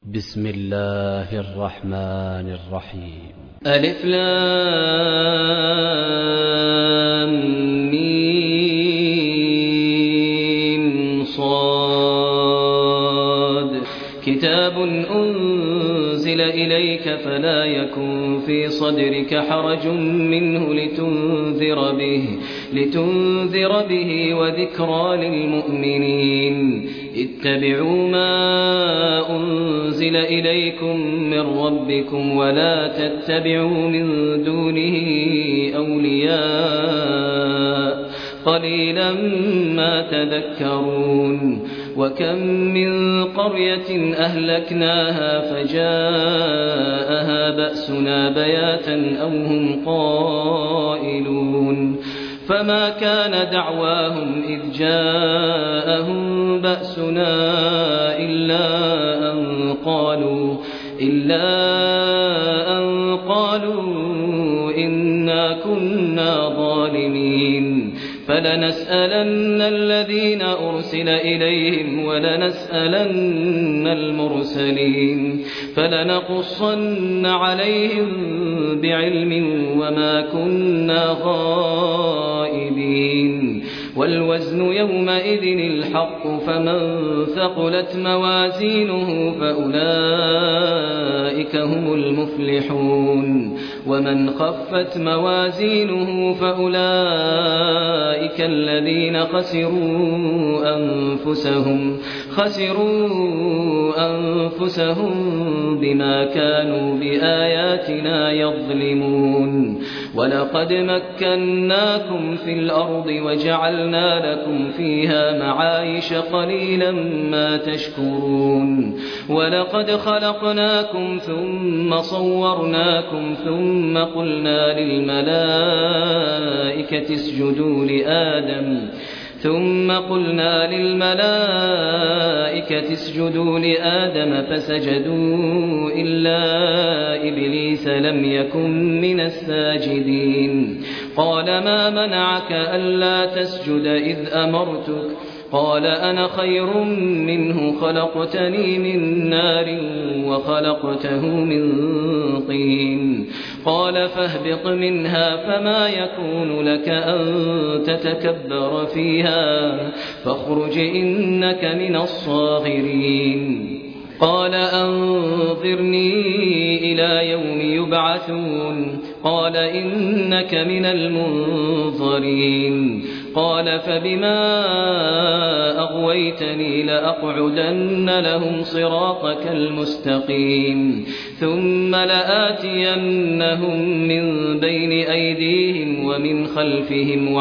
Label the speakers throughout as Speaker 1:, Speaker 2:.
Speaker 1: بسم الله الرحمن الرحيم.
Speaker 2: ألف لام ميم صاد كتاب أنزل إليك فلا يكن في صدرك حرج منه لتنذر به وذكرى للمؤمنين. اتبعوا ما أنزل إليكم من ربكم ولا تتبعوا من دونه أولياء قليلا ما تذكرون. وكم من قرية أهلكناها فجاءها بأسنا بياتا أو هم قائلون. فما كان دعواهم إذ جاءهم بأسنا إلا أن قالوا إنا كنا ظالمين. فلنسألن الذين أرسل إليهم ولنسألن المرسلين فلنقصن عليهم بعلم وما كنا غائبين. والوزن يومئذ الحق فمن ثقلت موازينه فأولئك هم المفلحون ومن خفت موازينه فأولئك الذين خسروا أنفسهم بما كانوا بآياتنا يظلمون. ولقد مكناكم في الأرض وجعلنا لكم فيها معايش قليلا ما تشكرون. ولقد خلقناكم ثم صورناكم ثم قلنا للملائكة اسجدوا لآدم فسجدوا إلا إبليس لم يكن من الساجدين. قال ما منعك ألا تسجد إذ أمرتك؟ قال أنا خير منه خلقتني من نار وخلقته من طين. قال فاهبط منها فما يكون لك أن تتكبر فيها فاخرج إنك من الصاغرين. قال أنظرني إلى يوم يبعثون. قال إنك من المنظرين. قال فبما أغويتني لأقعدن لهم صراطك المستقيم ثم لآتينهم من بين أيديهم ومن خلفهم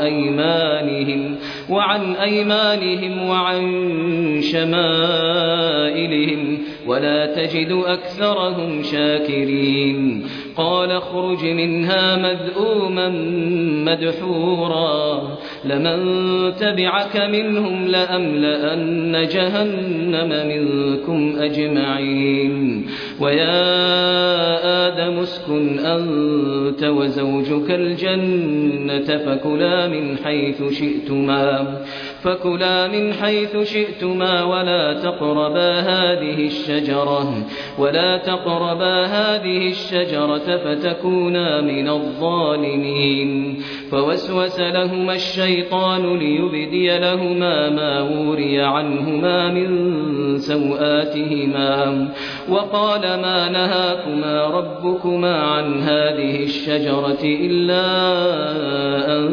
Speaker 2: وعن أيمانهم وعن شمائلهم ولا تجد أكثرهم شاكرين. قال اخرج منها مذءوما مدحورا لمن تبعك منهم لأملأن جهنم منكم أجمعين. ويا آدم اسكن أنت وزوجك الجنة فكلا من حيث شئتما ولا تقربا هذه الشجرة فتكونا من الظالمين. فوسوس لهما الشيطان ليبدي لهما ما وري عنهما من سوآتهما وقال ما نهاكما ربكما عن هذه الشجرة إلا أن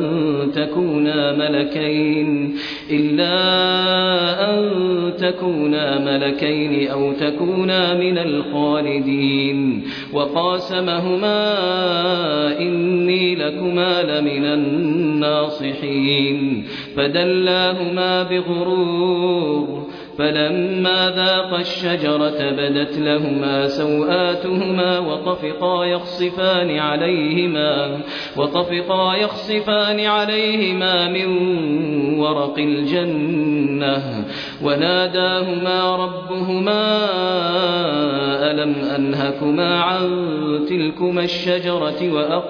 Speaker 2: تكونا ملكين أو تكونا من الخالدين. وقاسمهما إني لكما لمن الناصحين. فدلاهما بغرور فلما ذاقا الشجرة بدت لهما سوآتهما وطفقا يخصفان عليهما من ورق الجنة وناداهما ربهما ألم أنهكما عن تلكما الشجرة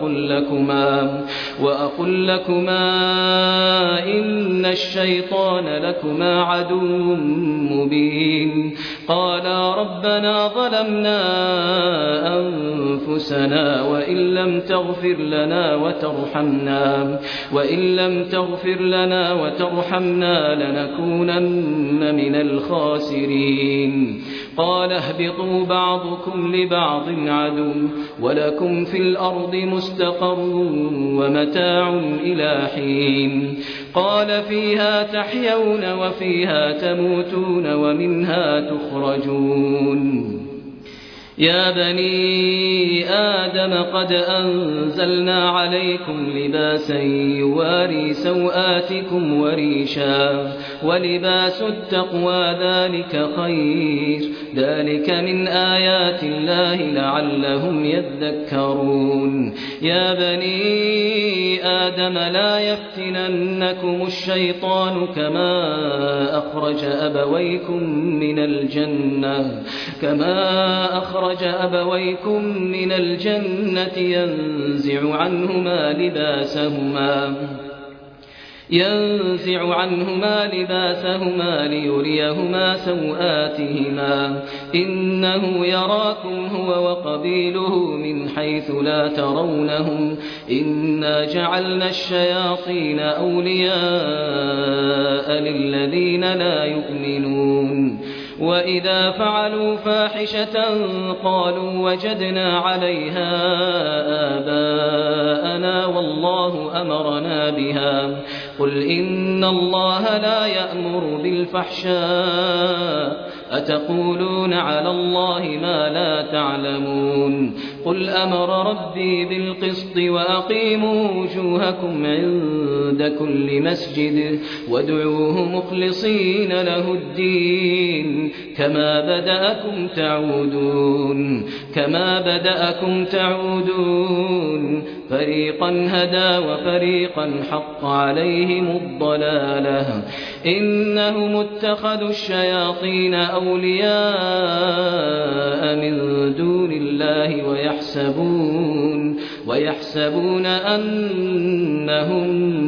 Speaker 2: وأقل لكما إن الشيطان لكما عدو مبين قالا ربنا ظلمنا أنفسنا وإن لم تغفر لنا وترحمنا لنكونن من الخاسرين قال اهبطوا بعضكم لبعض عدو ولكم في الأرض مستقر ومتاع إلى حين قال فيها تحيون وفيها تموتون ومنها تخرجون يا بني آدم قد أنزلنا عليكم لباسا يواري سوآتكم وريشا ولباس التقوى ذلك خير ذلك من آيات الله لعلهم يذكرون يا بني آدم لا يفتننكم الشيطان كما أخرج أبويكم من الجنة ينزع عنهما لباسهما ليريهما سوآتهما إنه يراكم هو وقبيله من حيث لا ترونهم إنا جعلنا الشياطين أولياء للذين لا يؤمنون وإذا فعلوا فاحشة قالوا وجدنا عليها آباءنا والله أمرنا بها قل إن الله لا يأمر بالفحشاء أتقولون على الله ما لا تعلمون قل أمر ربي بالقسط وأقيموا وجوهكم عند كل مسجد وادعوه مخلصين له الدين كما بدأكم تعودون فريقا هدى وفريقا حق عليهم الضلالة إنهم اتخذوا الشياطين أولياء من دون الله ويحسبون أنهم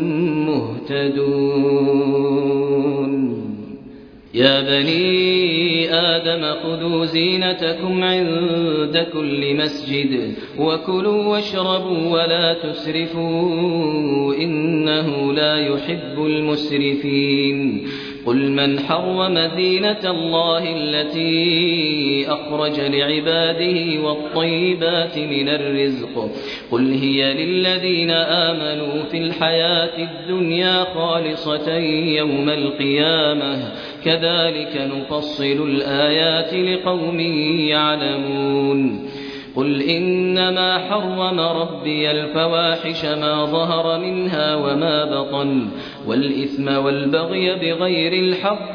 Speaker 2: مهتدون يا بني آدم خذوا زينتكم عند كل مسجد وكلوا واشربوا ولا تسرفوا إنه لا يحب المسرفين قل من حرم زينة الله التي أخرج لعباده والطيبات من الرزق قل هي للذين آمنوا في الحياة الدنيا خالصة يوم القيامة كذلك نفصل الآيات لقوم يعلمون قل إنما حرم ربي الفواحش ما ظهر منها وما بطن والإثم والبغي بغير الحق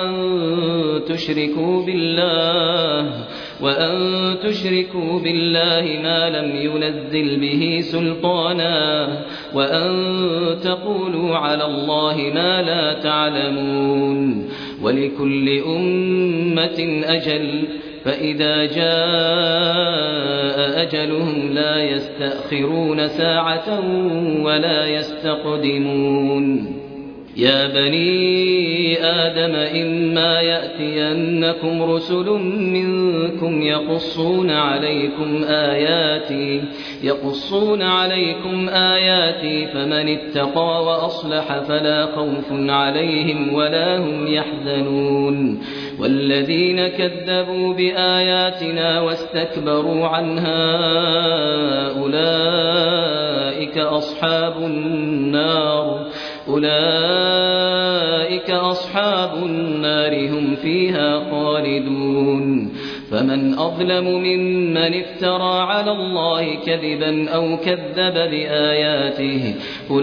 Speaker 2: وأن تشركوا بالله ما لم ينزل به سلطانا وأن تقولوا على الله ما لا تعلمون ولكل أمة أجل فإذا جاء أجلهم لا يستأخرون ساعة ولا يستقدمون يا بني آدم إما يأتينكم رسل منكم يقصون عليكم آياتي فمن اتقى وأصلح فلا خوف عليهم ولا هم يحزنون والذين كذبوا بآياتنا واستكبروا عنها أولئك أصحاب النار هم فيها خالدون فمن أظلم ممن افترى على الله كذبا أو كذب بآياته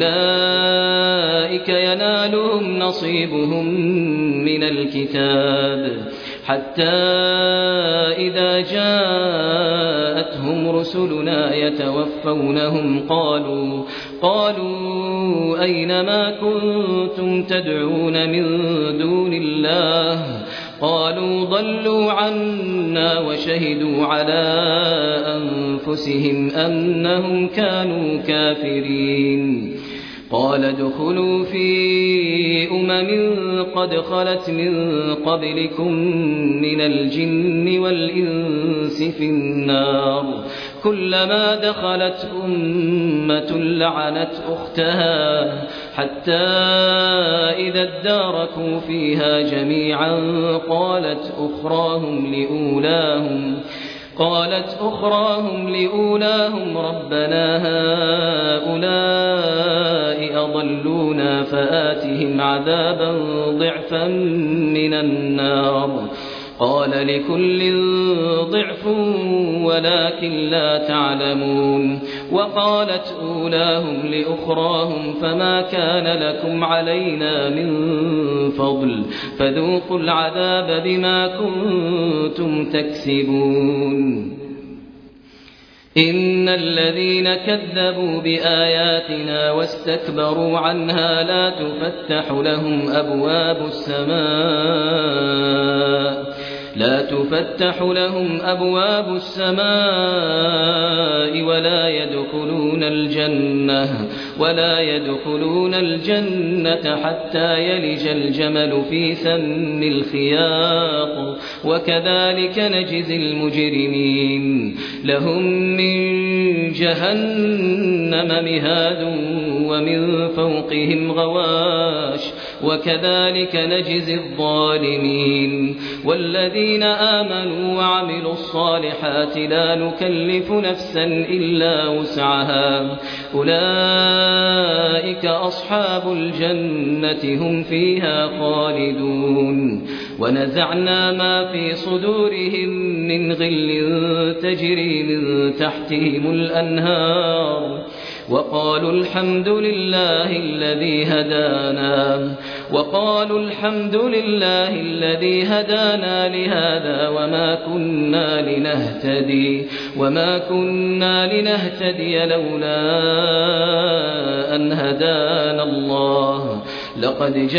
Speaker 2: أولئك ينالهم نصيبهم من الكتاب حتى إذا جاءتهم رسلنا يتوفونهم قالوا أين ما كنتم تدعون من دون الله قالوا ضلوا عنا وشهدوا على أنفسهم أنهم كانوا كافرين قال ادخلوا في قد خلت من قبلكم من الجن والإنس في النار كلما دخلت أمة لعنت أختها حتى إذا اداركوا فيها جميعا قالت أخراهم لأولاهم ربنا هؤلاء أضلونا فآتهم عذابا ضعفا من النار قال لكل ضعف ولكن لا تعلمون وقالت أولاهم لأخراهم فما كان لكم علينا من فضل فذوقوا العذاب بما كنتم تكسبون إن الذين كذبوا بآياتنا واستكبروا عنها لا تفتح لهم أبواب السماء ولا يدخلون الجنة حتى يلج الجمل في سم الخياط وكذلك نجزي المجرمين لهم من جهنم مهاد ومن فوقهم غواش وكذلك نجزي الظالمين والذين آمنوا وعملوا الصالحات لا نكلف نفسا إلا وسعها أولئك أصحاب الجنة هم فيها خالدون ونزعنا ما في صدورهم من غل تجري من تحتهم الأنهار وقالوا الحمد لله الذي هدانا لهذا وما كنا لنهتدي لولا أن هدانا الله لقد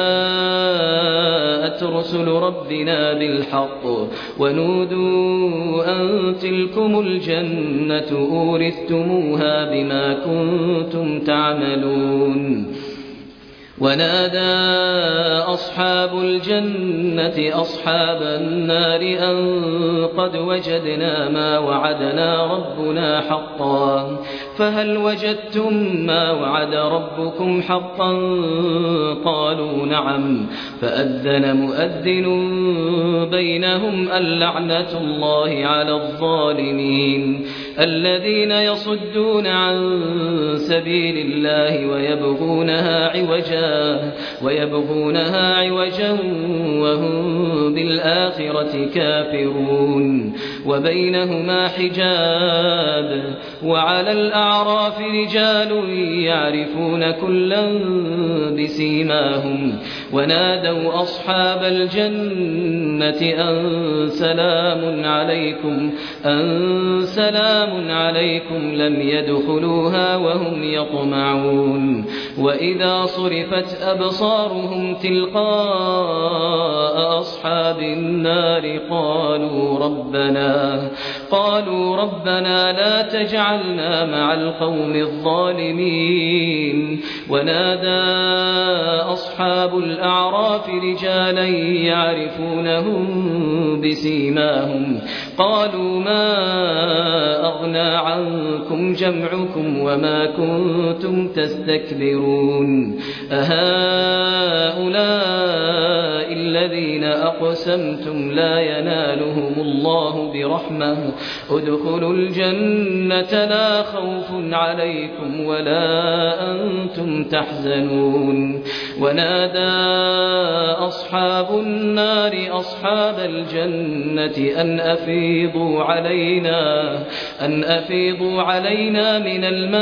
Speaker 2: جاءت رسل ربنا بالحق ونودوا أن تلكم الجنة أورثتموها بما كنتم تعملون ونادى أصحاب الجنة أصحاب النار أن قد وجدنا ما وعدنا ربنا حقا فهل وجدتم ما وعد ربكم حقا قالوا نعم فأذن مؤذن بينهم اللعنة الله على الظالمين الذين يصدون عن سبيل الله ويبغونها عوجا وهم بالآخرة كافرون وبينهما حجاب وعلى الأعراف رجال يعرفون كلا بسيماهم ونادوا أصحاب الجنة أن سلام عليكم لم يدخلوها وهم يطمعون وإذا صرفت أبصارهم تلقاء أصحاب النار قالوا ربنا لا تجعلنا مع القوم الظالمين ونادى أصحاب الأعراف رجالا يعرفونهم بسيماهم قالوا ما أغنى عنكم جمعكم وما كنتم تستكبرون أهؤلاء الذين أقسمتم لا ينالهم الله برحمة ادخلوا الجنة لا خوف عليكم ولا أنتم تحزنون ونادى أصحاب النار أصحاب الجنة أن أفيضوا علينا من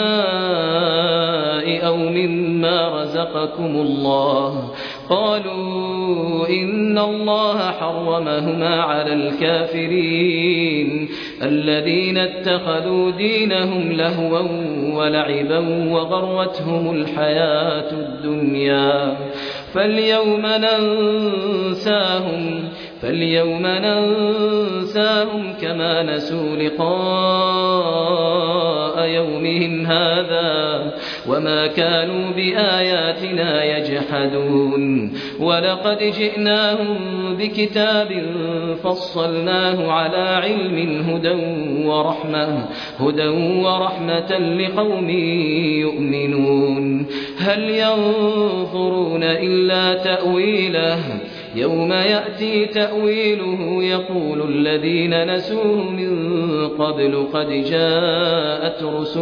Speaker 2: الماء أو مما رزقكم الله قالوا إن الله حرمهما على الكافرين الذين اتخذوا دينهم لهوا ولعبا وغرتهم الحياة الدنيا فاليوم فاليوم ننساهم كما نسوا لقاء يومهم هذا وما كانوا بآياتنا يجحدون ولقد جئناهم بكتاب فصلناه على علم هدى ورحمة لقوم يؤمنون هل ينظرون إلا تأويله يوم يأتي تأويله يقول الذين نسوه من قبل قد جاءت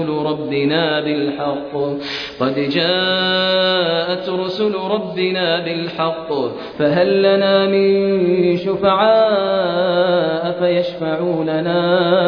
Speaker 2: رسل ربنا بالحق فهل لنا من شفعاء فيشفعوا لنا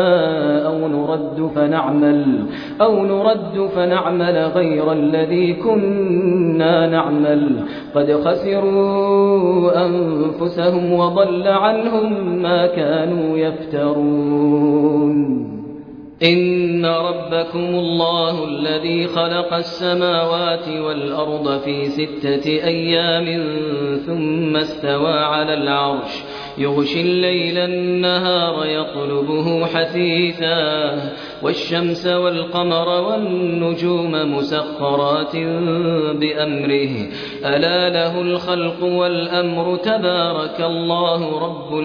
Speaker 2: أو نرد فنعمل غير الذي كنا نعمل قد خسروا أنفسهم وضل عنهم ما كانوا يفترون إن ربكم الله الذي خلق السماوات والأرض في 6 أيام ثم استوى على العرش يغشي الليل النهار يطلبه حثيثا والشمس والقمر والنجوم مسخرات بأمره ألا له الخلق والأمر تبارك الله رب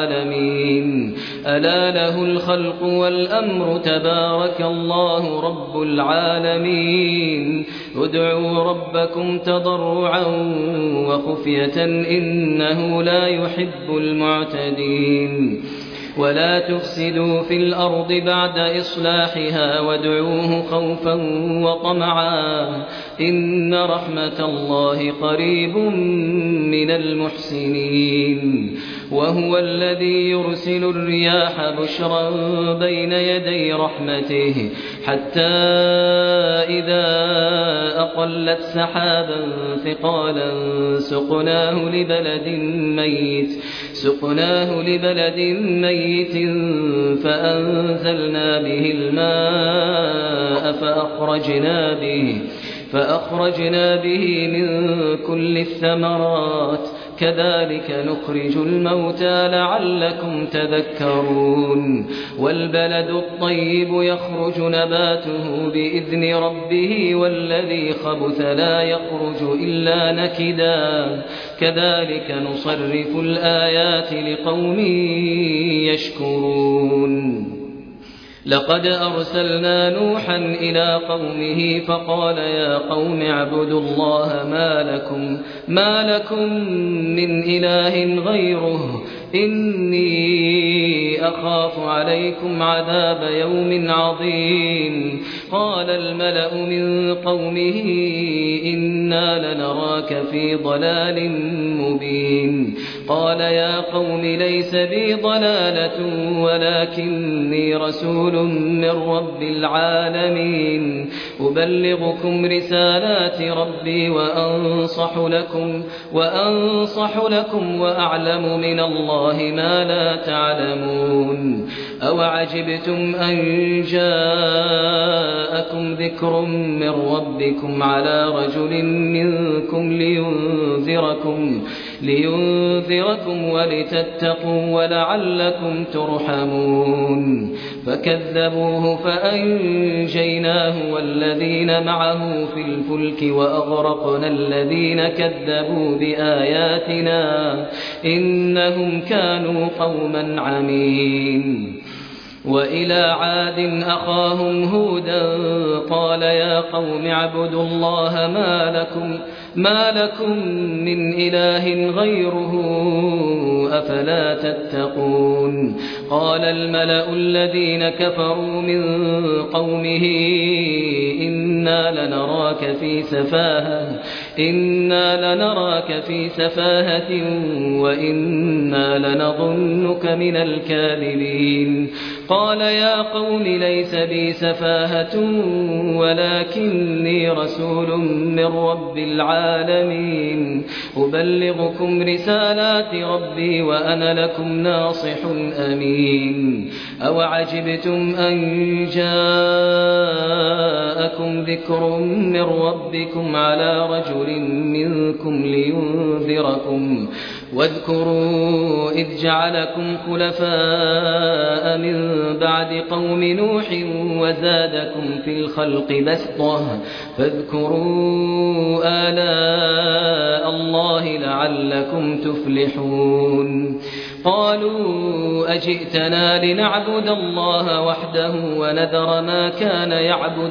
Speaker 2: العالمين ادعوا ربكم تضرعا وخفية إنه لا يحب المعتدين ولا تفسدوا في الأرض بعد إصلاحها وادعوه خوفا وطمعا إن رحمة الله قريب من المحسنين وهو الذي يرسل الرياح بشرا بين يدي رحمته حتى إذا أقلت سحابا ثقالا سقناه لبلد ميت فأنزلنا به الماء فأخرجنا به من كل الثمرات كذلك نخرج الموتى لعلكم تذكرون والبلد الطيب يخرج نباته بإذن ربه والذي خبث لا يخرج إلا نكدا كذلك نصرف الآيات لقوم يشكرون لقد أرسلنا نوحا إلى قومه فقال يا قوم اعبدوا الله ما لكم من إله غيره إني أخاف عليكم عذاب يوم عظيم قال الملأ من قومه إنا لنراك في ضلال مبين قال يا قوم ليس بي ضلالة ولكني رسول من رب العالمين أبلغكم رسالات ربي وأنصح لكم وأعلم من الله ما لا تعلمون أوعجبتم أن جاءكم ذكر من ربكم على رجل منكم لينذركم ولتتقوا ولعلكم ترحمون فكذبوه فأنجيناه والذين معه في الفلك وأغرقنا الذين كذبوا بآياتنا إنهم كانوا قوما عمين وإلى عاد أخاهم هودا قال يا قوم اعبدوا الله ما لكم من إله غيره أفلا تتقون قال الملأ الذين كفروا من قومه إنا لنراك في سفاهة وإنا لنظنك من الكاذبين قال يا قوم ليس بي سفاهة ولكني رسول من رب العالمين أبلغكم رسالات ربي ربي وأنا لكم ناصح أمين أوعجبتم أن جاءكم ذكر من ربكم على رجل منكم لينذركم واذكروا إذ جعلكم خلفاء من بعد قوم نوح وزادكم في الخلق بسطة فاذكروا آلاء الله لعلكم تفلحون قالوا أجئتنا لنعبد الله وحده ونذر ما كان يعبد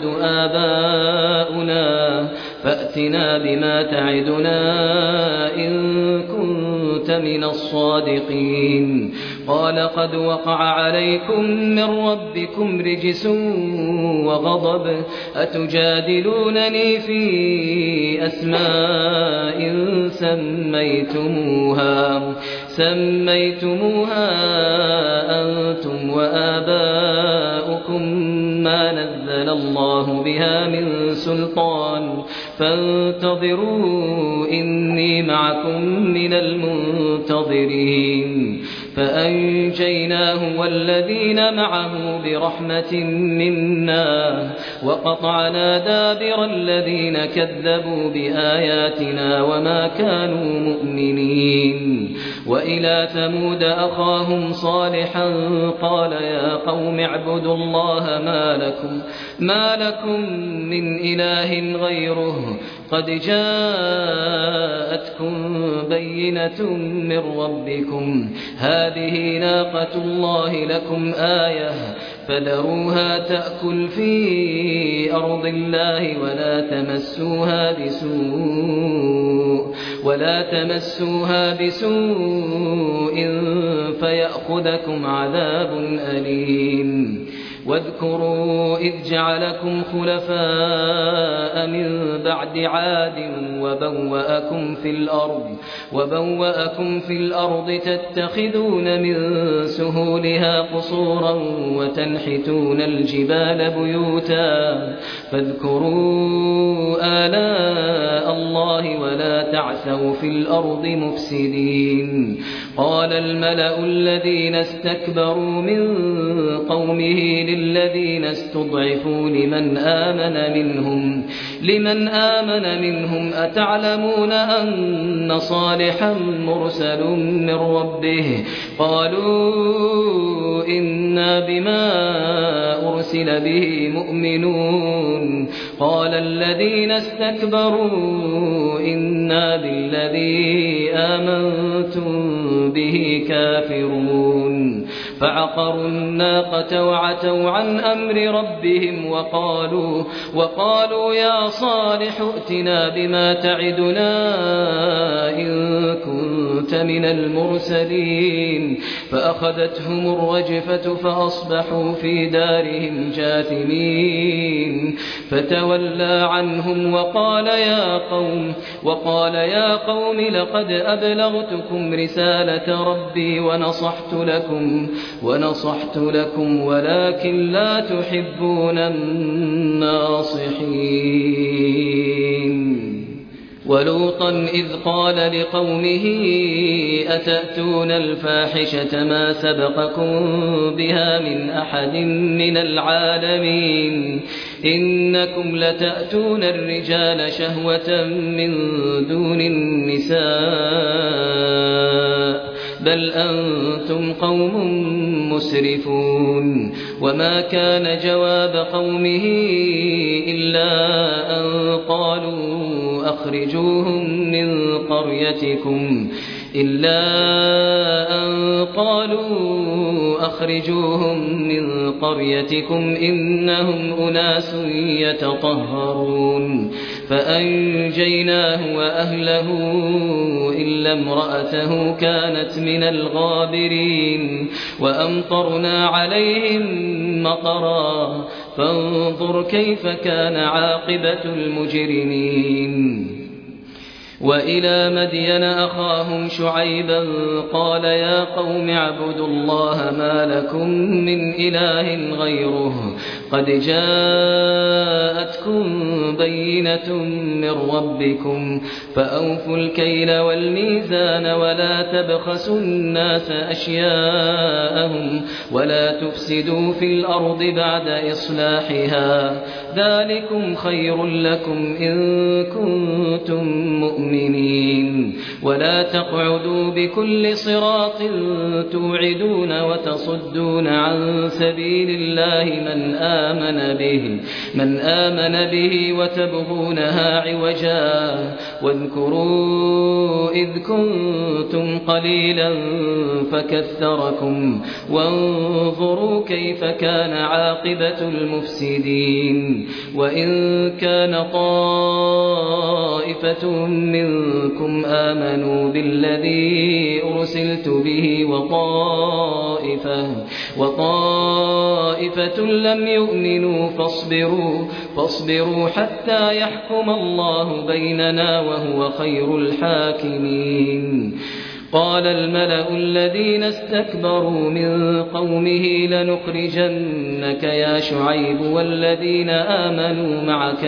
Speaker 2: آباؤنا فأتنا بما تعدنا إن كنت من الصادقين قال قد وقع عليكم من ربكم رجس وغضب أتجادلونني في أسماء سميتموها أنتم وآباؤكم ما نزل الله بها من سلطان فانتظروا إني معكم من المنتظرين فأنجيناه والذين معه برحمة منا وقطعنا دابر الذين كذبوا بآياتنا وما كانوا مؤمنين وإلى ثمود أخاهم صالحا قال يا قوم اعبدوا الله ما لكم من إله غيره قد جاءتكم بينة من ربكم هذه ناقة الله لكم آية فذروها تأكل في أرض الله ولا تمسوها بسوء فيأخذكم عذاب أليم واذكروا إذ جعلكم خلفاء من بعد عاد وبوأكم في الأرض تتخذون من سهولها قصورا وتنحتون الجبال بيوتا فاذكروا آلاء الله ولا تعثوا في الأرض مفسدين قال الملأ الذين استكبروا من قومه للذين استضعفوا لمن آمن منهم أتعلمون أن صالحا مرسل من ربه قالوا إنا بما أرسل به مؤمنون قال الذين استكبروا إنا بالذي آمنتم به كافرون فعقروا الناقة وعتوا عن أمر ربهم وقالوا يا صالح ائتنا بما تعدنا إن كنت من المرسلين فأخذتهم الرجفة فأصبحوا في دارهم جاثمين فتولى عنهم وقال يا قوم لقد أبلغتكم رسالة ربي ونصحت لكم ولكن لا تحبون الناصحين ولوطا إذ قال لقومه أتأتون الفاحشة ما سبقكم بها من أحد من العالمين إنكم لتأتون الرجال شهوة من دون النساء بل أنتم قوم مسرفون وما كان جواب قومه إلا أن قالوا أخرجوهم من قريتكم إنهم أناس يتطهرون فأنجيناه وأهله إلا امرأته كانت من الغابرين وأمطرنا عليهم مطرا فانظر كيف كان عاقبة المجرمين وإلى مدين أخاهم شعيبا قال يا قوم اعبدوا الله ما لكم من إله غيره قد جاءتكم بينة من ربكم فأوفوا الكيل والميزان ولا تبخسوا الناس أشياءهم ولا تفسدوا في الأرض بعد إصلاحها ذلكم خير لكم إن كنتم مؤمنين ولا تقعدوا بكل صراط توعدون وتصدون عن سبيل الله من آمن به وتبغونها عوجا واذكروا إذ كنتم قليلا فكثركم وانظروا كيف كان عاقبة المفسدين وإن كان طائفة منكم آمنوا بالذي أرسلت به وطائفة لم يؤمنوا فاصبروا حتى يحكم الله بيننا وهو خير الحاكمين قال الملأ الذين استكبروا من قومه لنخرجنك يا شعيب والذين آمنوا معك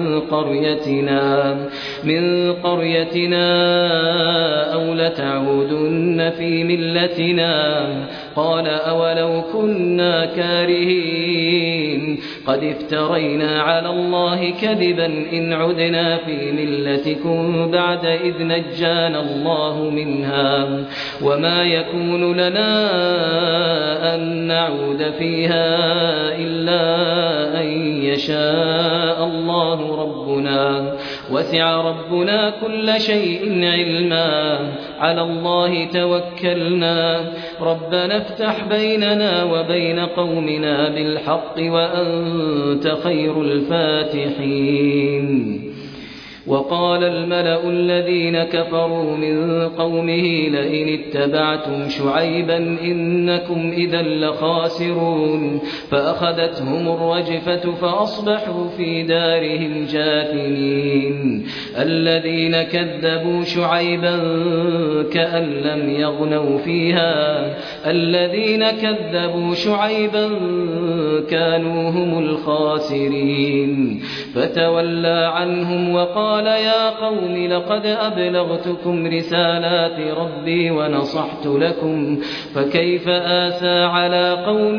Speaker 2: من قريتنا أو لتعودن في ملتنا قال أولو كنا كارهين قد افترينا على الله كذبا إن عدنا في ملتكم بعد إذ نجانا الله منها وما يكون لنا أن نعود فيها إلا أن يشاء الله ربنا وسع ربنا كل شيء علما على الله توكلنا ربنا افتح بيننا وبين قومنا بالحق وأنت خير الفاتحين وقال الملأ الذين كفروا من قومه لئن اتبعتم شعيبا إنكم إذا لخاسرون فأخذتهم الرجفة فأصبحوا في دارهم جاثمين الذين كذبوا شعيبا كأن لم يغنوا فيها الذين كذبوا شعيبا كانوا هم الخاسرين فتولى عنهم وقال يا قوم لقد أبلغتكم رسالات ربي ونصحت لكم فكيف آسى على قوم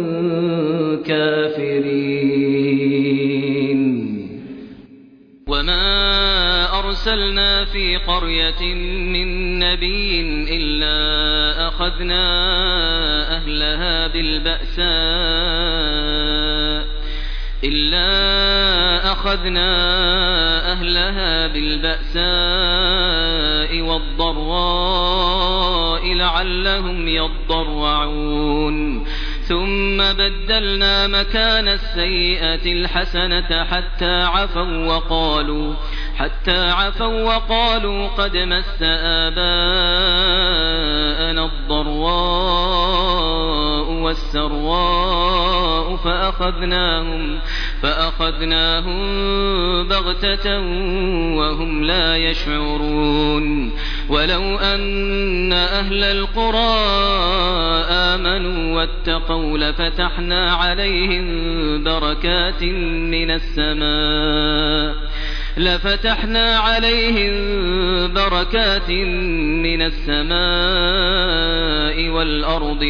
Speaker 2: كافرين وما أرسلنا في قرية من نبي إلا أخذنا أهلها بالبأساء والضراء لعلهم يضرعون ثم بدلنا مكان السيئة الحسنة حتى عفوا وقالوا قد مس آباءنا الضراء والسراء فأخذناهم بغتة وهم لا يشعرون ولو أن أهل القرى آمنوا واتقوا لفتحنا عليهم بركات من السماء والأرض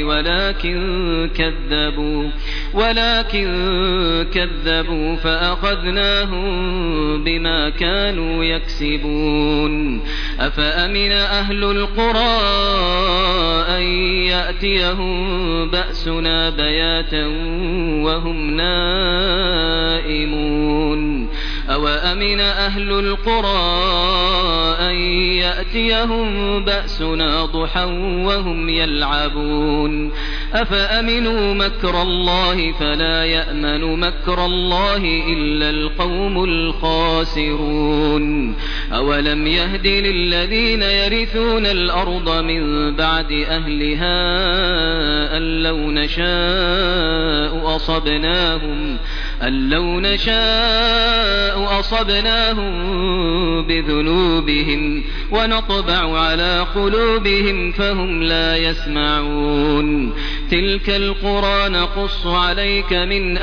Speaker 2: ولكن كذبوا فأخذناهم بما كانوا يكسبون أفأمن أهل القرى أن يأتيهم بأسنا بياتا وهم نائمون أوأمن أهل القرى أن يأتيهم بأسنا ضحى وهم يلعبون أفأمنوا مكر الله فلا يأمن مكر الله إلا القوم الخاسرون أولم يهد للذين يرثون الأرض من بعد أهلها أن لو نشاء أن لو نشاء أصبناهم بذنوبهم ونطبع على قلوبهم فهم لا يسمعون تلك القرى نقص عليك من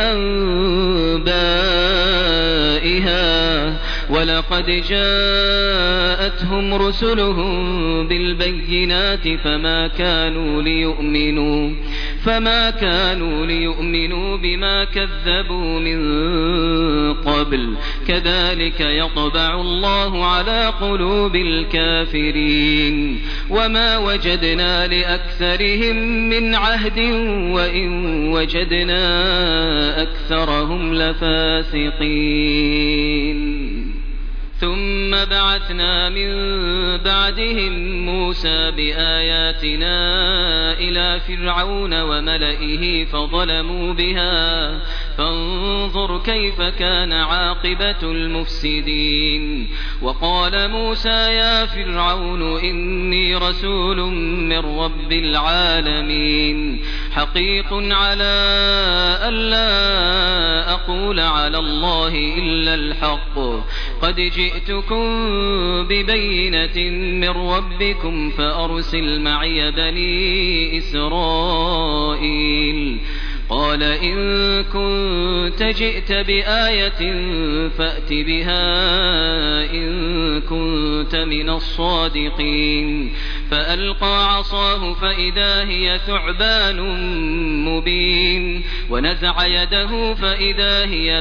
Speaker 2: أنبائها ولقد جاءتهم رسلهم بالبينات فما كانوا ليؤمنوا بما كذبوا من قبل كذلك يطبع الله على قلوب الكافرين وما وجدنا لأكثرهم من عهد وإن وجدنا أكثرهم لفاسقين ثم بعثنا من بعدهم موسى بآياتنا إلى فرعون وملئه فظلموا بها فانظر كيف كان عاقبة المفسدين وقال موسى يا فرعون إني رسول من رب العالمين حقيق على ألا أقول على الله إلا الحق قد جئتكم ببينة من ربكم فأرسل معي بني إسرائيل قال إن كنت جئت بآية فأت بها إن كنت من الصادقين فألقى عصاه فإذا هي ثعبان مبين ونزع يده فإذا هي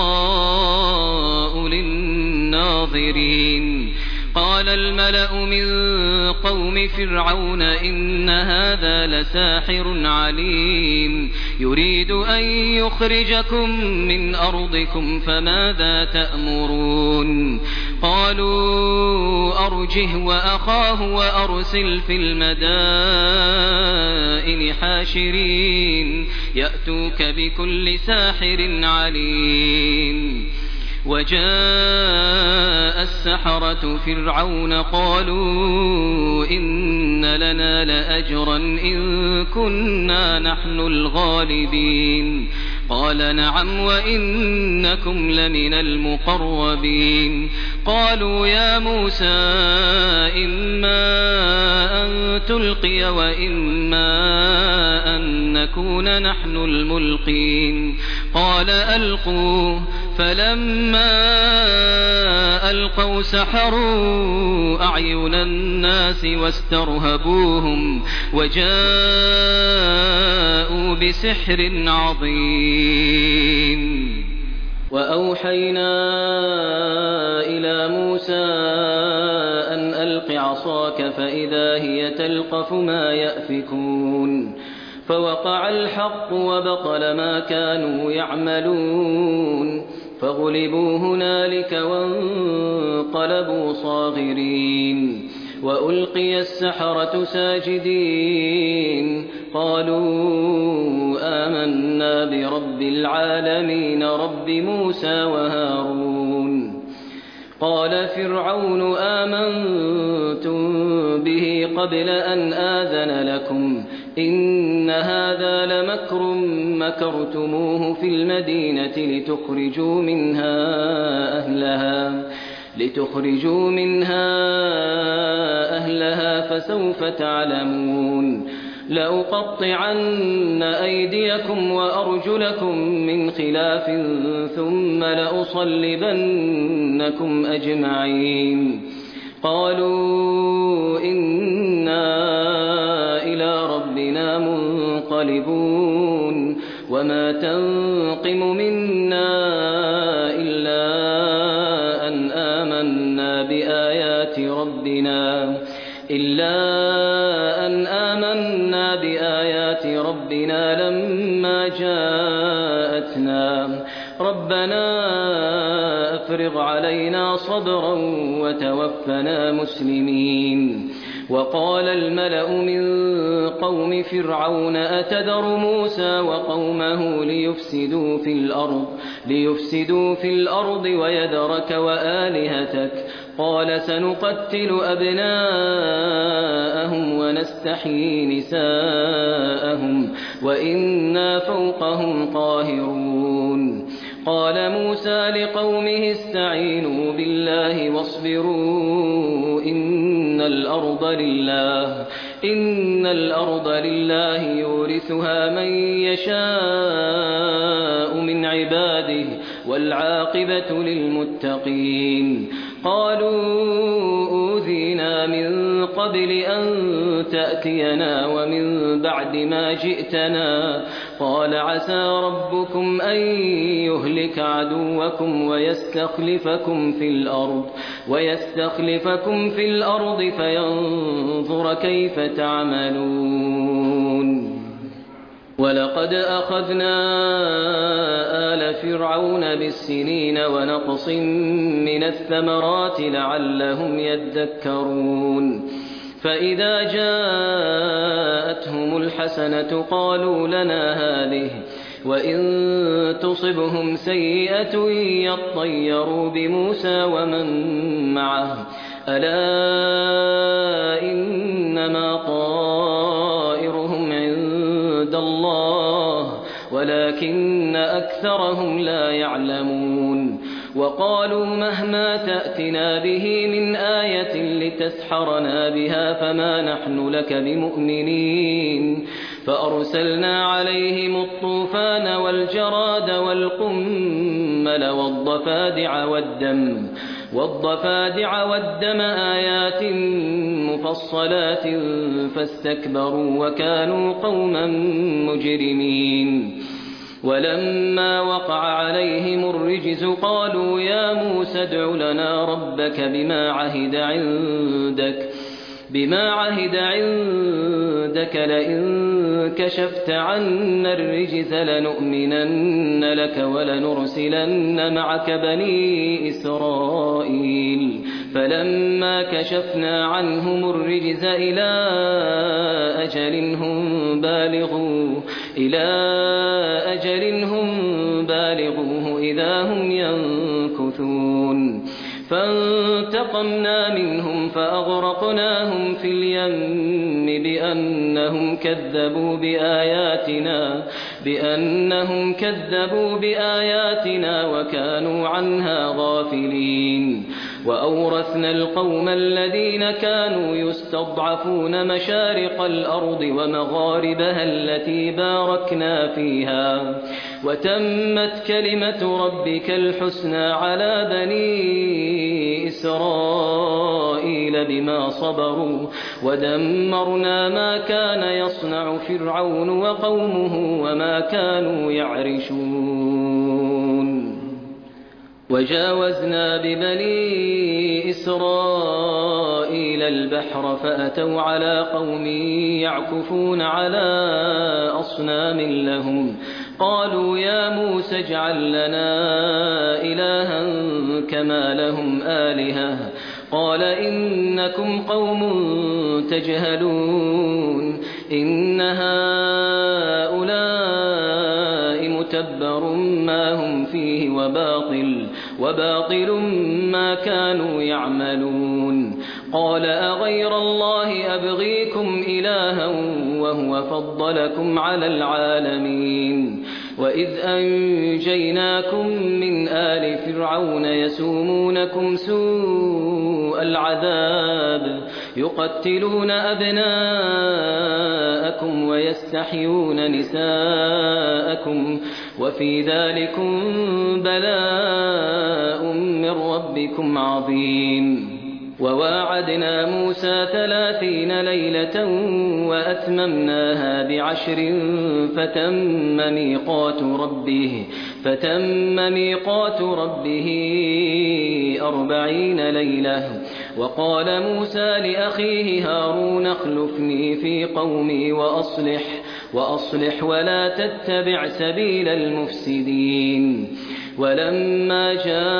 Speaker 2: بيضاء للناظرين قال الملأ من قوم فرعون إن هذا لساحر عليم يريد أن يخرجكم من أرضكم فماذا تأمرون قالوا أرجه وأخاه وأرسل في المدائن حاشرين يأتوك بكل ساحر عليم وجاء السحرة فرعون قالوا إن لنا لأجرا إن كنا نحن الغالبين قال نعم وإنكم لمن المقربين قالوا يا موسى إما أن تلقي وإما أن نكون نحن الملقين قال ألقوا فلما ألقوا سحروا أعين الناس واسترهبوهم وجاءوا بسحر عظيم وأوحينا إلى موسى أن ألق عصاك فإذا هي تلقف ما يأفكون فوقع الحق وبطل ما كانوا يعملون فغلبوا هنالك وانقلبوا صاغرين وألقي السحرة ساجدين قالوا آمنا برب العالمين رب موسى وهارون قال فرعون آمنتم به قبل أن آذن لكم إن هذا لمكر مكرتموه في المدينة لتخرجوا منها أهلها فسوف تعلمون لأقطعن أيديكم وأرجلكم من خلاف ثم لأصلبنكم أجمعين قالوا إنا إلى ربنا منقلبون وما تنقم منا إلا أن آمنا بآيات ربنا لما جاءتنا ربنا أفرغ علينا صبرا وتوفنا مسلمين وقال الملأ من قوم فرعون أتذر موسى وقومه ليفسدوا في الأرض ويذرك وآلهتك قال سنقتل أبناءهم ونستحيي نساءهم وإنا فوقهم قاهرون قال موسى لقومه استعينوا بالله واصبروا إن الأرض لله يورثها من يشاء من عباده والعاقبة للمتقين قالوا أوذينا من قبل أن تأتينا ومن بعد ما جئتنا قال عسى ربكم أن يهلك عدوكم ويستخلفكم في الأرض فينظر كيف تعملون ولقد أخذنا آل فرعون بالسنين ونقص من الثمرات لعلهم يذكرون فإذا جاءتهم الحسنة قالوا لنا هذه وإن تصبهم سيئة يطيروا بموسى ومن معه ألا إنما طائرهم عند الله ولكن أكثرهم لا يعلمون وقالوا مهما تأتنا به من آية لتسحرنا بها فما نحن لك بمؤمنين فأرسلنا عليهم الطوفان والجراد والقمل والضفادع والدم آيات مفصلات فاستكبروا وكانوا قوما مجرمين ولما وقع عليهم الرجز قالوا يا موسى ادع لنا ربك بما عهد عندك لئن كشفت عنا الرجز لنؤمنن لك ولنرسلن معك بني إسرائيل فلما كشفنا عنهم الرجز إلى أجل هم بالغوه إذا هم ينكثون فانتقمنا منهم فأغرقناهم في اليم بأنهم كذبوا بآياتنا وكانوا عنها غافلين وأورثنا القوم الذين كانوا يستضعفون مشارق الأرض ومغاربها التي باركنا فيها وتمت كلمة ربك الحسنى على بني إسرائيل بما صبروا ودمرنا ما كان يصنع فرعون وقومه وما كانوا يعرشون وجاوزنا ببني إسرائيل البحر فأتوا على قوم يعكفون على أصنام لهم قالوا يا موسى اجعل لنا إلها كما لهم آلهة قال إنكم قوم تجهلون إن هؤلاء متبر ما هم فيه وباطل ما كانوا يعملون قال أغير الله أبغيكم إلها وهو فضلكم على العالمين وإذ أنجيناكم من آل فرعون يسومونكم سوء العذاب يقتلون أبناءكم ويستحيون نساءكم وفي ذلكم بلاء من ربكم عظيم وواعدنا موسى 30 ليلة وأتممناها ب10 فتم ميقات ربه 40 ليلة وقال موسى لأخيه هارون اخلفني في قومي وأصلح ولا تتبع سبيل المفسدين ولما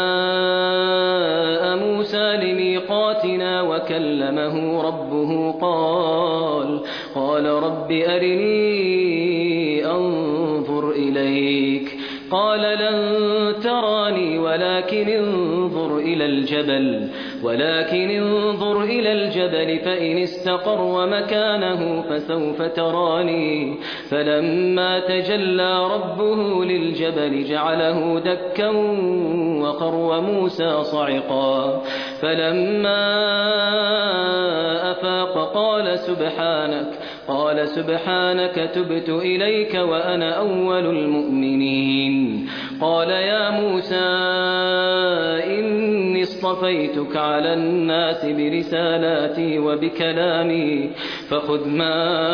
Speaker 2: جاء موسى لميقاتنا وكلمه ربه قال رب أرني أنظر إليك قال لن تراني ولكن انظر إلى الجبل فإن استقر مكانه فسوف تراني فلما تجلى ربه للجبل جعله دكا وخر موسى صعقا فلما أفاق قال سبحانك تبت إليك وأنا أول المؤمنين قال يا موسى إني اصطفيتك على الناس برسالاتي وبكلامي فخذ ما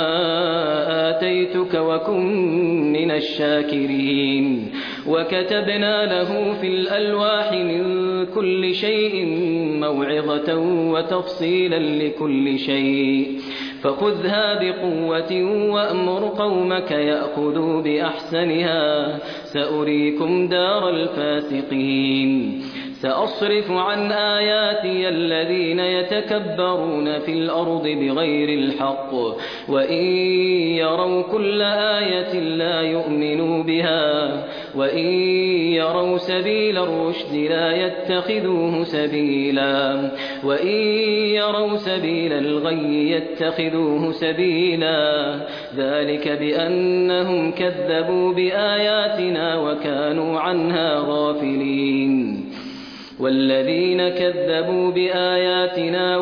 Speaker 2: آتيتك وكن من الشاكرين وكتبنا له في الألواح من كل شيء موعظة وتفصيلا لكل شيء فخذها بقوة وأمر قومك يأخذوا بأحسنها سأريكم دار الفاسقين سأصرف عن آياتي الذين يتكبرون في الأرض بغير الحق وإن يروا كل آية لا يؤمنوا بها وإن يروا سبيل الرشد لا يتخذوه سبيلا وإن يروا سبيل الغي يتخذوه سبيلا ذلك بأنهم كذبوا بآياتنا وكانوا عنها غافلين والذين كذبوا بآياتنا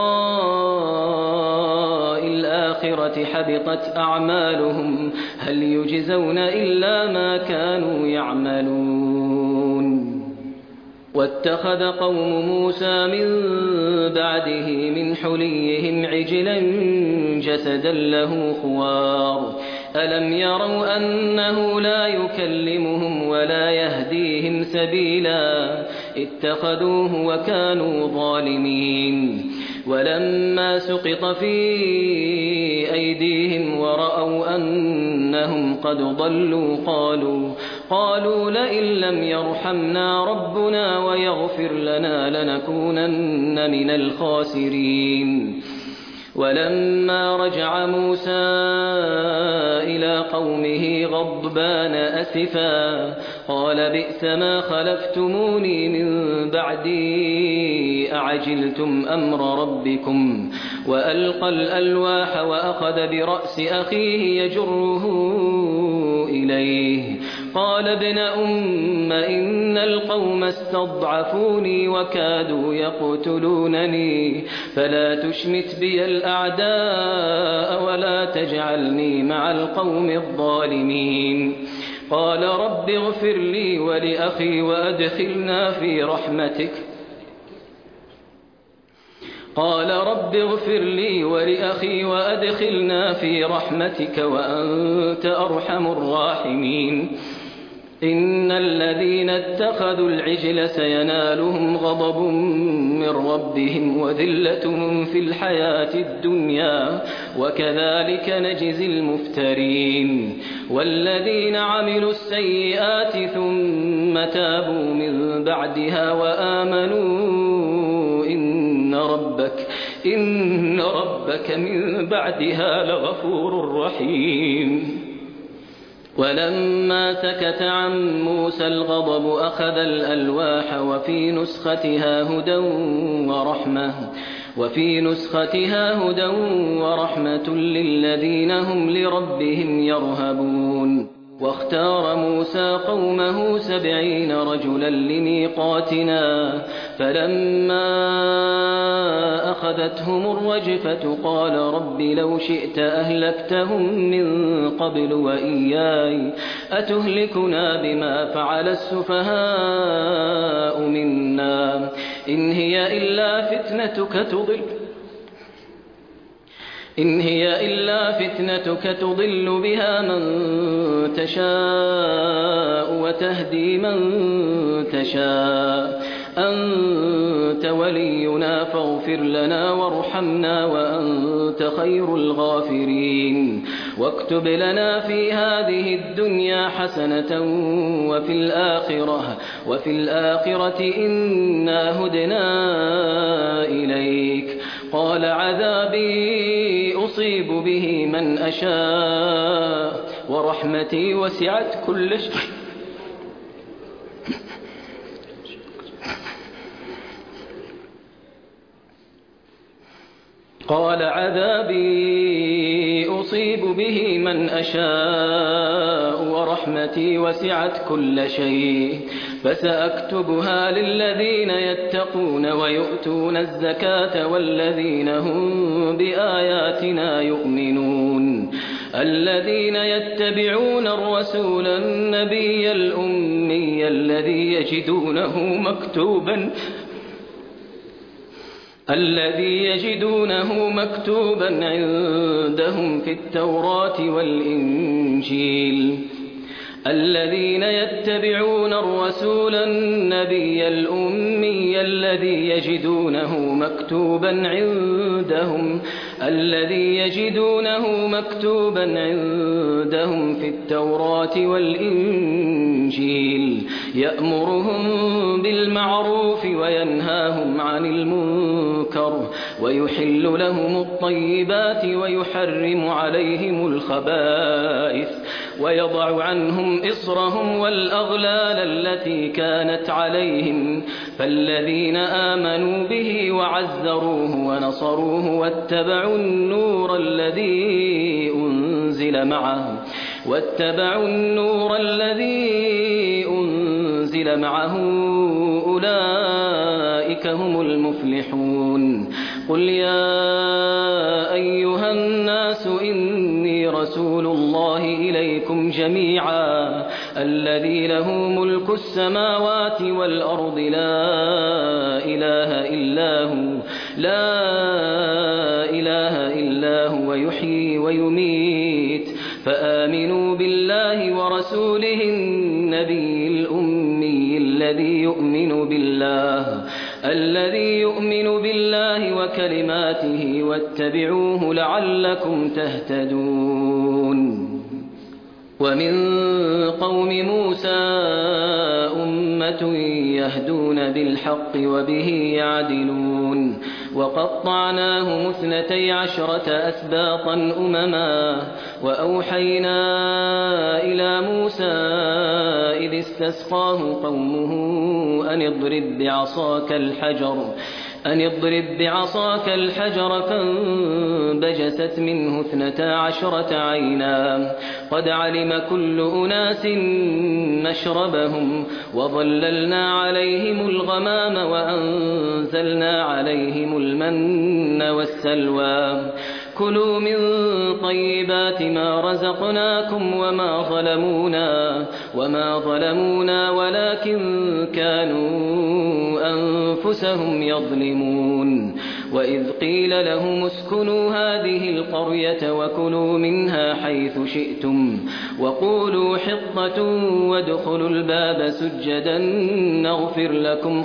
Speaker 2: ولقاء الآخرة حبطت أعمالهم هل يجزون إلا ما كانوا يعملون واتخذ قوم موسى من بعده من حليهم عجلا جسدا له خوار ألم يروا أنه لا يكلمهم ولا يهديهم سبيلا اتخذوه وكانوا ظالمين ولما سقط في أيديهم ورأوا أنهم قد ضلوا قالوا لئن لم يرحمنا ربنا ويغفر لنا لنكونن من الخاسرين ولما رجع موسى إلى قومه غضبان أسفا قال بئس ما خلفتموني من بعدي أعجلتم أمر ربكم وألقى الألواح وأخذ برأس أخيه يجره إليه قال ابن أم إن القوم استضعفوني وكادوا يقتلونني فلا تشمت بي الأعداء ولا تجعلني مع القوم الظالمين قال رب اغفر لي ولأخي وأدخلنا في رحمتك وأنت أرحم الراحمين إن الذين اتخذوا العجل سينالهم غضب من ربهم وذلة في الحياة الدنيا وكذلك نجزي المفترين والذين عملوا السيئات ثم تابوا من بعدها وآمنوا إن ربك من بعدها لغفور رحيم ولما سكت عن موسى الغضب أخذ الألواح وفي نسختها هدى ورحمة للذين هم لربهم يرهبون واختار موسى قومه 70 رجلا لميقاتنا فلما أخذتهم الرجفة قال رب لو شئت أهلكتهم من قبل وإياي أتهلكنا بما فعل السفهاء منا إن هي إلا فتنتك تضل بها من تشاء وتهدي من تشاء أنت ولينا فاغفر لنا وارحمنا وأنت خير الغافرين واكتب لنا في هذه الدنيا حسنة وفي الآخرة إنا هدنا إليك قال عذابي أصيب به من أشاء ورحمتي وسعت كل شيء قال عذابي أصيب به من أشاء ورحمتي وسعت كل شيء فسأكتبها للذين يتقون ويؤتون الزكاة والذين هم بآياتنا يؤمنون الذين يتبعون الرسول النبي الأمي الذي يجدونه مكتوبا عندهم في التوراة والإنجيل الذين يتبعون الرسول النبي الأمي الذي يجدونه مكتوبا عندهم في التوراة والإنجيل يأمرهم بالمعروف وينهاهم عن المنكر ويحل لهم الطيبات ويحرم عليهم الخبائث ويضع عنهم إصرهم والأغلال التي كانت عليهم فالذين آمنوا به وعزروه ونصروه واتبعوا النور الذي أنزل معه أولئك هم المفلحون قل يا أيها الناس إني رسول الله إليكم جميعا الذي له ملك السماوات والأرض لا إله إلا هو يحيي ويميت فآمنوا بالله ورسوله النبي الأمي الذي يؤمن بالله وكلماته واتبعوه لعلكم تهتدون ومن قوم موسى أمة يهدون بالحق وبه يعدلون وقطعناهم 12 أسباطا أمما وأوحينا إلى موسى إذ استسقاه قومه أن اضرب بعصاك الحجر فانبجست منه 12 عينا قد علم كل أناس مشربهم وظللنا عليهم الغمام وأنزلنا عليهم المن والسلوى كلوا من طيبات ما رزقناكم وما ظلمونا ولكن كانوا أنفسهم يظلمون وإذ قيل لهم اسكنوا هذه القرية وكلوا منها حيث شئتم وقولوا حطة وادخلوا الباب سجدا نغفر لكم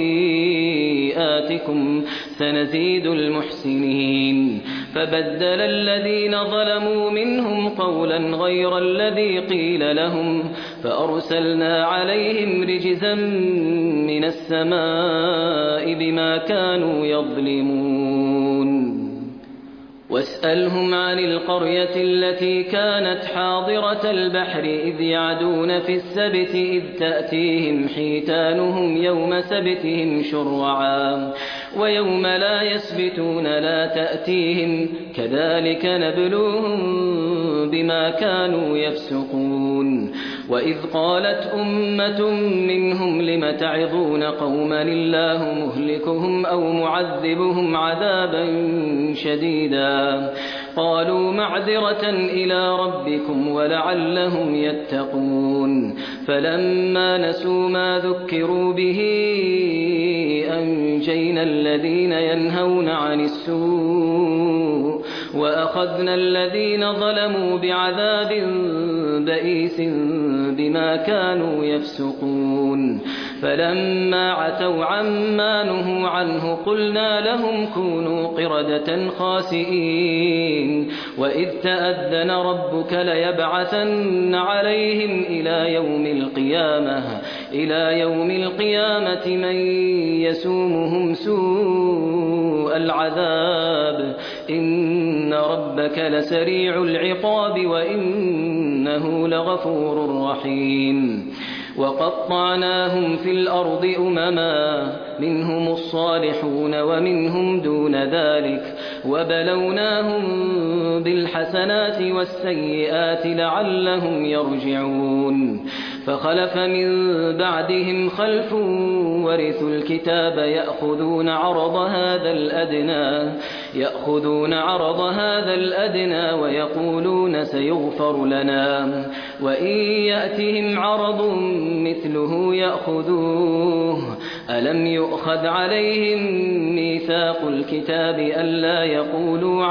Speaker 2: خطيئاتكم سنزيد المحسنين فبدل الذين ظلموا منهم قولا غير الذي قيل لهم فأرسلنا عليهم رجزا من السماء بما كانوا يظلمون واسألهم عن القرية التي كانت حاضرة البحر إذ يعدون في السبت إذ تأتيهم حيتانهم يوم سبتهم شرعا ويوم لا يسبتون لا تأتيهم كذلك نبلوهم بما كانوا يفسقون وإذ قالت أمة منهم لم تعظون قوما الله مهلكهم أو معذبهم عذابا شديدا قالوا معذرة إلى ربكم ولعلهم يتقون فلما نسوا ما ذكروا به أنجينا الذين ينهون عن السوء وأخذنا الذين ظلموا بعذاب بئيس بما كانوا يفسقون فلما عتوا عما نهوا عنه قلنا لهم كونوا قردة خاسئين وإذ تأذن ربك ليبعثن عليهم إلى يوم القيامة من يسومهم سوء العذاب إن إن ربك لسريع العقاب وإنه لغفور رحيم وقطعناهم في الأرض أمما منهم الصالحون ومنهم دون ذلك وبلوناهم بالحسنات والسيئات لعلهم يرجعون فخلف من بعدهم خلف ورثوا الكتاب يأخذون عرض هذا الأدنى ويقولون سيغفر لنا وإن يأتهم عرض مثله يأخذوه ألم يؤخذ عليهم ميثاق الكتاب ألا يقولوا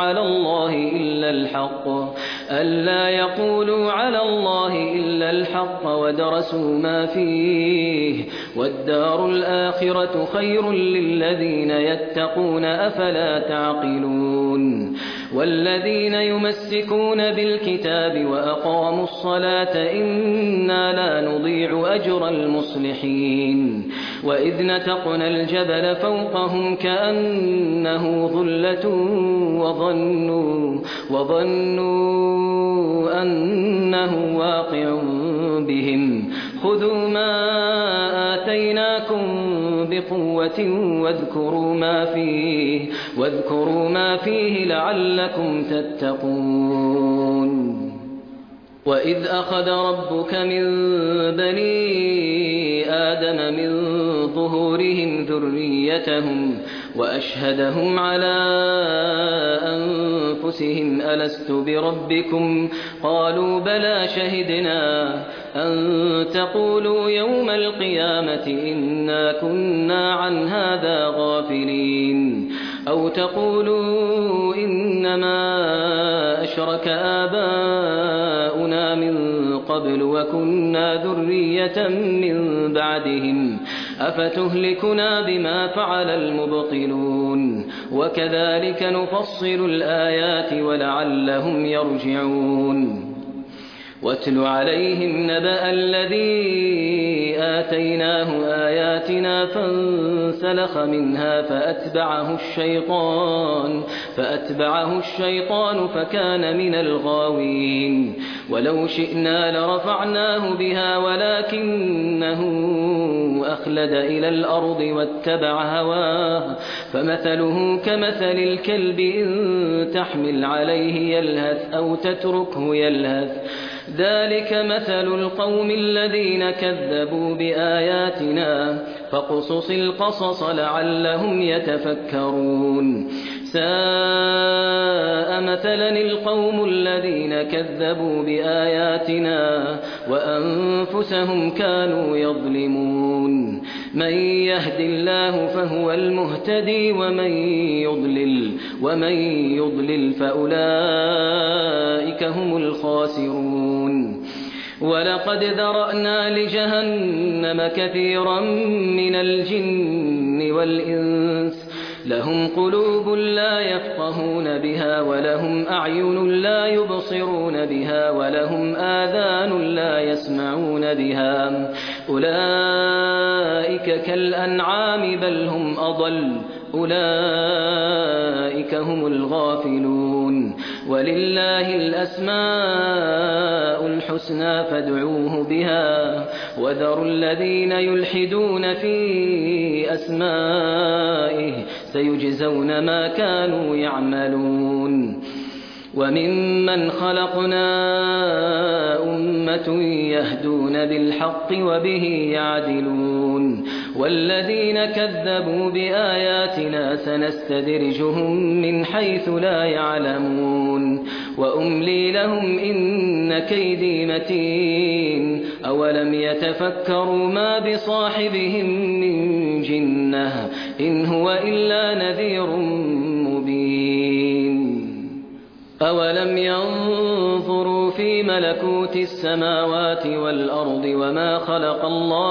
Speaker 2: على الله إلا الحق ودرسوا ما فيه والدار الآخرة خير للذين يتقون أفلا تعقلون والذين يمسكون بالكتاب وأقاموا الصلاة إنا لا نضيع أجر المصلحين وإذ نتقنا الجبل فوقهم كأنه ظلة وظنوا أنه واقع بهم خذوا ما آتيناكم بقوة واذكروا ما فيه لعلكم تتقون وإذ أخذ ربك من بني آدم من ظهورهم ذريتهم وأشهدهم على أنفسهم ألست بربكم قالوا بلى شهدنا أن تقولوا يوم القيامة إنا كنا عن هذا غافلين أو تقولوا إنما أشرك آباؤنا من قبل وكنا ذرية من بعدهم أفتهلكنا بما فعل المبطلون وكذلك نفصل الآيات ولعلهم يرجعون واتل عليهم نبأ الذي آتيناه آياتنا فانسلخ منها فأتبعه الشيطان فكان من الغاوين ولو شئنا لرفعناه بها ولكنه أخلد إلى الأرض واتبع هواه فمثله كمثل الكلب إن تحمل عليه يلهث أو تتركه يلهث ذلك مثل القوم الذين كذبوا بآياتنا فاقصص القصص لعلهم يتفكرون ساء مثلا القوم الذين كذبوا بآياتنا وأنفسهم كانوا يظلمون من يهد الله فهو المهتدي ومن يضلل فأولئك هم الخاسرون ولقد ذرأنا لجهنم كثيرا من الجن والإنس لهم قلوب لا يفقهون بها ولهم أعين لا يبصرون بها ولهم آذان لا يسمعون بها أولئك كالأنعام بل هم أضل أولئك هم الغافلون ولله الأسماء الحسنى فادعوه بها وذروا الذين يلحدون في أسمائه سيجزون ما كانوا يعملون وممن خلقنا أمة يهدون بالحق وبه يعدلون والذين كذبوا بآياتنا سنستدرجهم من حيث لا يعلمون وأملي لهم إن كيدي متين أولم يتفكروا ما بصاحبهم من جنة إن هو إلا نذير مبين أولم ينظروا في ملكوت السماوات والأرض وما خلق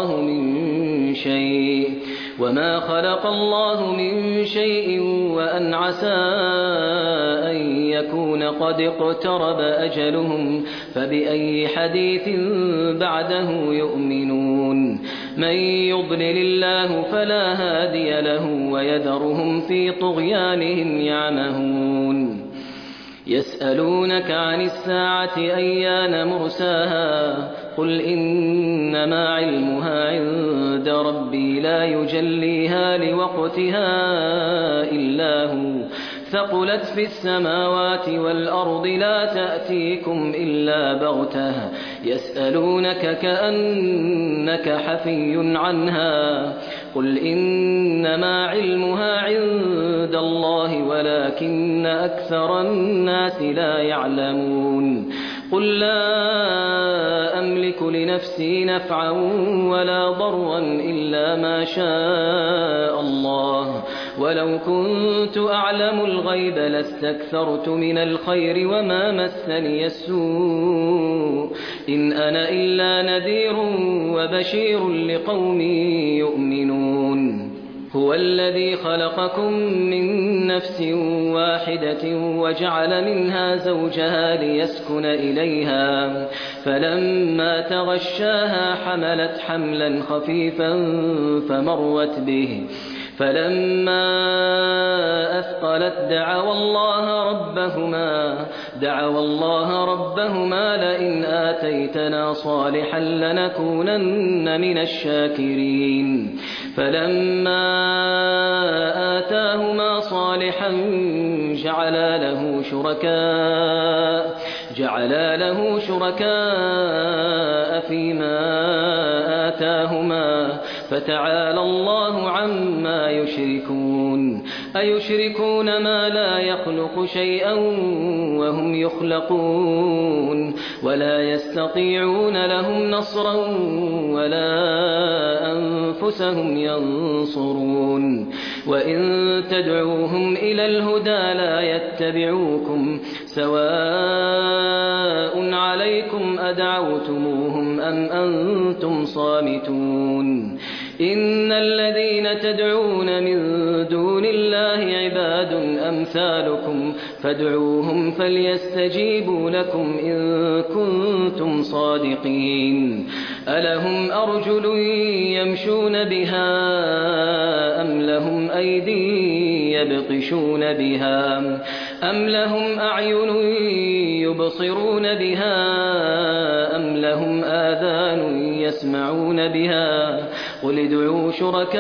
Speaker 2: الله من شيء وأن عسى أن يكون قد اقترب أجلهم فبأي حديث بعده يؤمنون من يضلل الله فلا هادي له ويذرهم في طغيانهم يعمهون يسألونك عن الساعة أيان مرساها قل إنما علمها عند ربي لا يجليها لوقتها إلا هو ثقلت في السماوات والأرض لا تأتيكم إلا بغتة يسألونك كأنك حفي عنها قل إنما علمها عند الله ولكن أكثر الناس لا يعلمون قل لا أملك لنفسي نفعا ولا ضرا إلا ما شاء الله ولو كنت أعلم الغيب لاستكثرت من الخير وما مسني السوء إن أنا إلا نذير وبشير لقوم يؤمنون هو الذي خلقكم من نفس واحدة وجعل منها زوجها ليسكن إليها فلما تغشاها حملت حملا خفيفا فمرت به فلما أثقلت دعوا الله ربهما لئن آتيتنا صالحا لنكونن من الشاكرين فلما آتاهما صالحا جعلا له شركاء فيما آتاهما فتعالى الله عما يشركون أيشركون ما لا يخلق شيئا وهم يخلقون ولا يستطيعون لهم نصرا ولا أنفسهم ينصرون وإن تدعوهم إلى الهدى لا يتبعوكم سواء عليكم أدعوتموهم أم أنتم صامتون إن الذين تدعون من دون الله عباد أمثالكم فادعوهم فليستجيبوا لكم إن كنتم صادقين ألهم أرجل يمشون بها أم لهم أيدي يبطشون بها أم لهم أعين يبصرون بها أم لهم آذان يسمعون بها قل ادعوا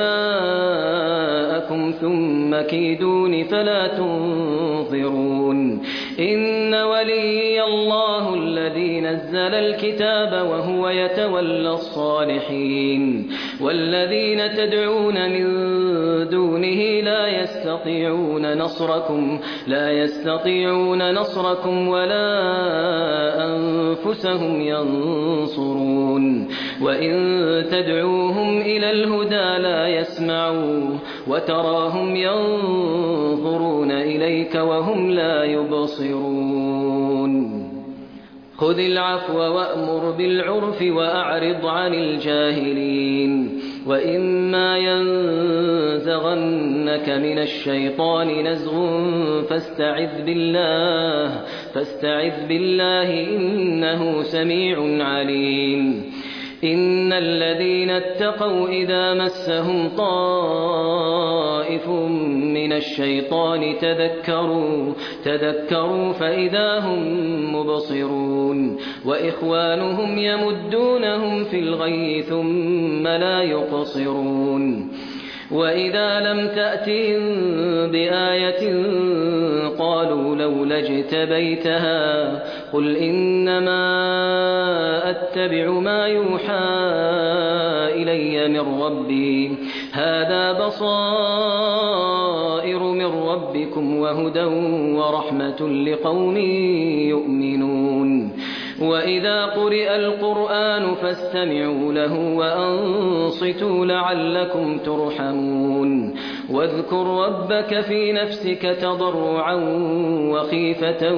Speaker 2: شركاءكم ثم كيدون فلا تنظرون إن ولي الله الذي نزل الكتاب وهو يتولى الصالحين والذين تدعون من دونه لا يستطيعون نصركم ولا أنفسهم ينصرون وإن تدعوهم إلى الهدى لا يسمعوا وتراهم ينظرون إليك وهم لا يبصرون خذ العفو وأمر بالعرف وأعرض عن الجاهلين وإما ينزغنك من الشيطان نزغ فاستعذ بالله إنه سميع عليم إن الذين اتقوا إذا مسهم طائف من الشيطان تذكروا فإذا هم مبصرون وإخوانهم يمدونهم في الغي ثم لا يقصرون وإذا لم تأتهم بآية قالوا لولا اجتبيتها قل إنما أتبع ما يوحى إلي من ربي هذا بصائر من ربكم وهدى ورحمة لقوم يؤمنون وإذا قرئ القرآن فاستمعوا له وأنصتوا لعلكم ترحمون واذكر ربك في نفسك تضرعا وخيفة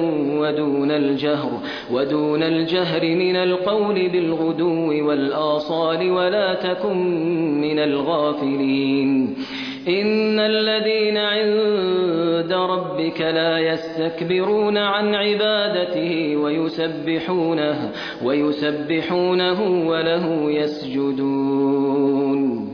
Speaker 2: ودون الجهر من القول بالغدو والآصال ولا تكن من الغافلين إن الذين عند ربك لا يستكبرون عن عبادته ويسبحونه وله يسجدون